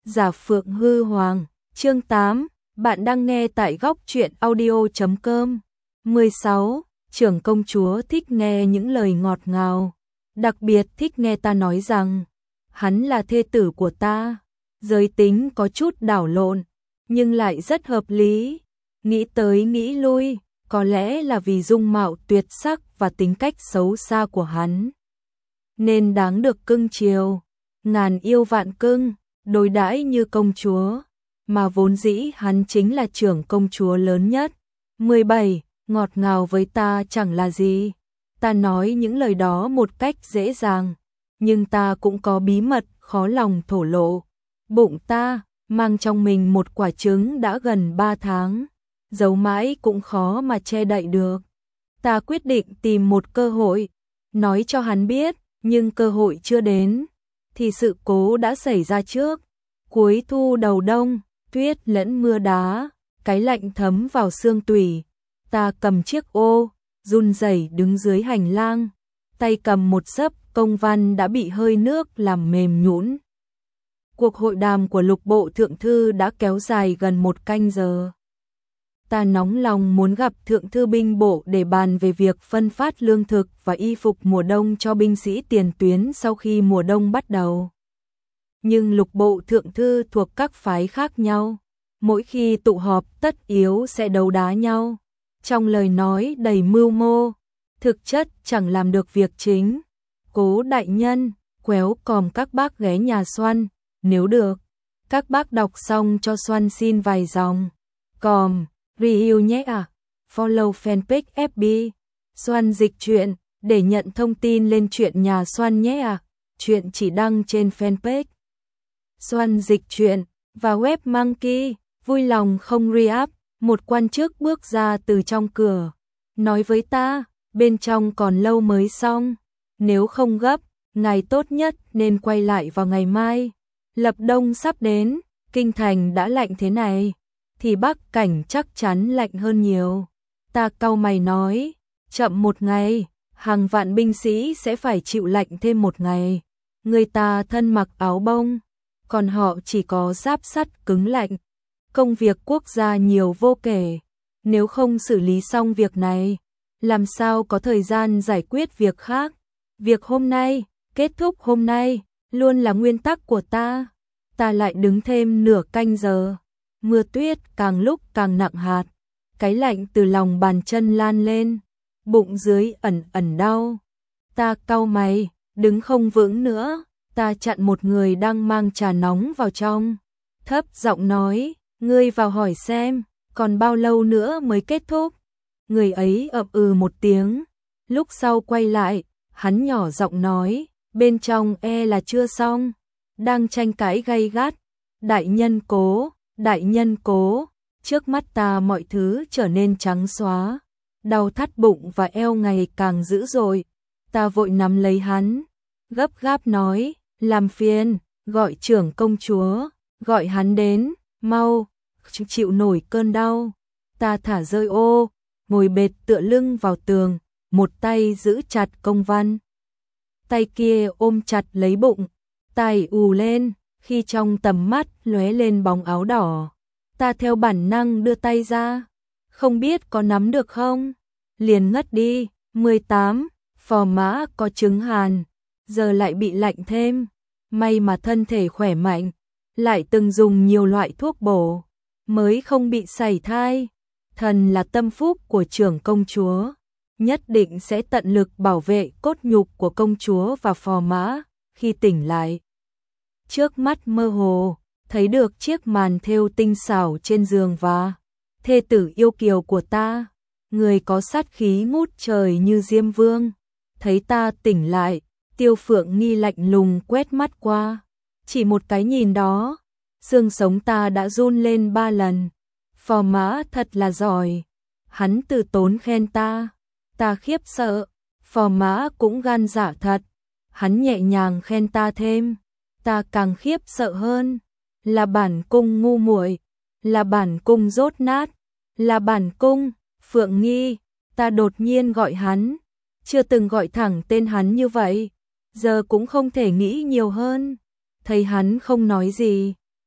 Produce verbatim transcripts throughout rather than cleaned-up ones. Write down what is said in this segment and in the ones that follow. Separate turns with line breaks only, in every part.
Giả Phượng Hư Hoàng, chương tám, bạn đang nghe tại góc truyện audio chấm com. mười sáu. Trưởng công chúa thích nghe những lời ngọt ngào, đặc biệt thích nghe ta nói rằng hắn là thê tử của ta. Giới tính có chút đảo lộn, nhưng lại rất hợp lý. Nghĩ tới nghĩ lui, có lẽ là vì dung mạo tuyệt sắc và tính cách xấu xa của hắn, nên đáng được cưng chiều, ngàn yêu vạn cưng, đối đãi như công chúa, mà vốn dĩ hắn chính là trưởng công chúa lớn nhất. mười bảy. Ngọt ngào với ta chẳng là gì. Ta nói những lời đó một cách dễ dàng, nhưng ta cũng có bí mật khó lòng thổ lộ. Bụng ta mang trong mình một quả trứng đã gần ba tháng, giấu mãi cũng khó mà che đậy được. Ta quyết định tìm một cơ hội, nói cho hắn biết, nhưng cơ hội chưa đến, thì sự cố đã xảy ra trước. Cuối thu đầu đông, tuyết lẫn mưa đá, cái lạnh thấm vào xương tủy. Ta cầm chiếc ô, run rẩy đứng dưới hành lang, tay cầm một xấp công văn đã bị hơi nước làm mềm nhũn. Cuộc hội đàm của Lục Bộ Thượng Thư đã kéo dài gần một canh giờ. Ta nóng lòng muốn gặp Thượng Thư binh bộ để bàn về việc phân phát lương thực và y phục mùa đông cho binh sĩ tiền tuyến sau khi mùa đông bắt đầu. Nhưng Lục Bộ Thượng Thư thuộc các phái khác nhau, mỗi khi tụ họp tất yếu sẽ đấu đá nhau. Trong lời nói đầy mưu mô, thực chất chẳng làm được việc chính. Cố đại nhân, quéo còm các bác ghé nhà Xoăn, nếu được, các bác đọc xong cho Xoăn xin vài dòng. Còm, review nhé à, follow fanpage ép bê, Xoăn dịch truyện, để nhận thông tin lên chuyện nhà Xoăn nhé à, chuyện chỉ đăng trên fanpage Xoăn dịch truyện và web Monkey, vui lòng không re-up. Một quan chức bước ra từ trong cửa, nói với ta, bên trong còn lâu mới xong, nếu không gấp, ngày tốt nhất nên quay lại vào ngày mai. Lập đông sắp đến, kinh thành đã lạnh thế này, thì Bắc cảnh chắc chắn lạnh hơn nhiều. Ta cau mày nói, chậm một ngày, hàng vạn binh sĩ sẽ phải chịu lạnh thêm một ngày. Người ta thân mặc áo bông, còn họ chỉ có giáp sắt cứng lạnh. Công việc quốc gia nhiều vô kể, nếu không xử lý xong việc này, làm sao có thời gian giải quyết việc khác. Việc hôm nay, kết thúc hôm nay, luôn là nguyên tắc của ta. Ta lại đứng thêm nửa canh giờ. Mưa tuyết càng lúc càng nặng hạt, cái lạnh từ lòng bàn chân lan lên, bụng dưới ẩn ẩn đau. Ta cau mày, đứng không vững nữa, ta chặn một người đang mang trà nóng vào trong, thấp giọng nói, ngươi vào hỏi xem, còn bao lâu nữa mới kết thúc. Người ấy ậm ừ một tiếng, lúc sau quay lại, hắn nhỏ giọng nói, bên trong e là chưa xong, đang tranh cãi gay gắt. Đại nhân cố, đại nhân cố. Trước mắt ta mọi thứ trở nên trắng xóa, đau thắt bụng và eo ngày càng dữ dội. Ta vội nắm lấy hắn, gấp gáp nói, làm phiền, gọi trưởng công chúa, gọi hắn đến, mau, chịu nổi cơn đau. Ta thả rơi ô, ngồi bệt tựa lưng vào tường, một tay giữ chặt công văn, tay kia ôm chặt lấy bụng. Tai ù lên, khi trong tầm mắt lóe lên bóng áo đỏ. Ta theo bản năng đưa tay ra, không biết có nắm được không, liền ngất đi. mười tám. Phò mã có chứng hàn, giờ lại bị lạnh thêm, may mà thân thể khỏe mạnh, lại từng dùng nhiều loại thuốc bổ, mới không bị sảy thai. Thần là tâm phúc của trưởng công chúa, nhất định sẽ tận lực bảo vệ cốt nhục của công chúa và phò mã. Khi tỉnh lại, trước mắt mơ hồ, thấy được chiếc màn thêu tinh xảo trên giường và thê tử yêu kiều của ta, người có sát khí ngút trời như Diêm Vương. Thấy ta tỉnh lại, Tiêu Phượng Nghi lạnh lùng quét mắt qua, chỉ một cái nhìn đó, xương sống ta đã run lên ba lần. Phò mã thật là giỏi, hắn từ tốn khen ta, ta khiếp sợ. Phò mã cũng gan dạ thật, hắn nhẹ nhàng khen ta thêm, ta càng khiếp sợ hơn. Là bản cung ngu muội, là bản cung dốt nát, là bản cung. Phượng Nghi, ta đột nhiên gọi hắn, chưa từng gọi thẳng tên hắn như vậy, giờ cũng không thể nghĩ nhiều hơn. Thấy hắn không nói gì,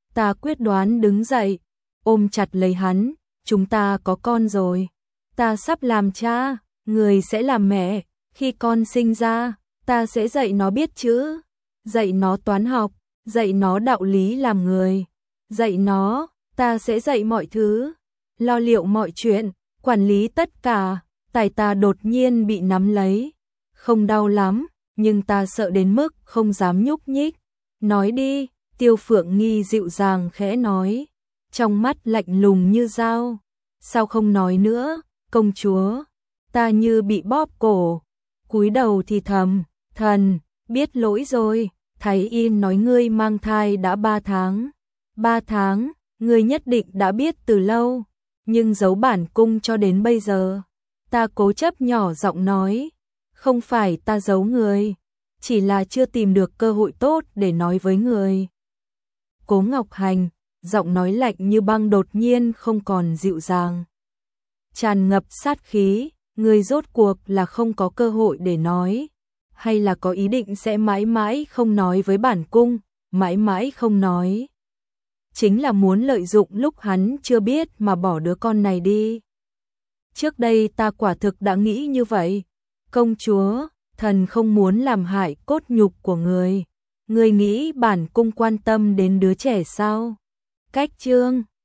Ta quyết đoán đứng dậy, ôm chặt lấy hắn, chúng ta có con rồi. Ta sắp làm cha, người sẽ làm mẹ, khi con sinh ra, ta sẽ dạy nó biết chữ, dạy nó toán học, dạy nó đạo lý làm người, dạy nó, ta sẽ dạy mọi thứ, lo liệu mọi chuyện, quản lý tất cả. Tay ta đột nhiên bị nắm lấy, không đau lắm, nhưng ta sợ đến mức không dám nhúc nhích. Nói đi, Tiêu Phượng Nghi dịu dàng khẽ nói, trong mắt lạnh lùng như dao. Sao không nói nữa, công chúa? Ta như bị bóp cổ, cúi đầu thì thầm, thần, biết lỗi rồi, Thái Y nói ngươi mang thai đã ba tháng. Ba tháng, ngươi nhất định đã biết từ lâu, nhưng giấu bản cung cho đến bây giờ. Ta cố chấp nhỏ giọng nói, không phải ta giấu người, chỉ là chưa tìm được cơ hội tốt để nói với người. Cố Ngọc Hành, giọng nói lạnh như băng đột nhiên không còn dịu dàng, tràn ngập sát khí, người rốt cuộc là không có cơ hội để nói, hay là có ý định sẽ mãi mãi không nói với bản cung, mãi mãi không nói. Chính là muốn lợi dụng lúc hắn chưa biết mà bỏ đứa con này đi. Trước đây ta quả thực đã nghĩ như vậy. Công chúa, thần không muốn làm hại cốt nhục của người. Người nghĩ bản cung quan tâm đến đứa trẻ sao? Cách chương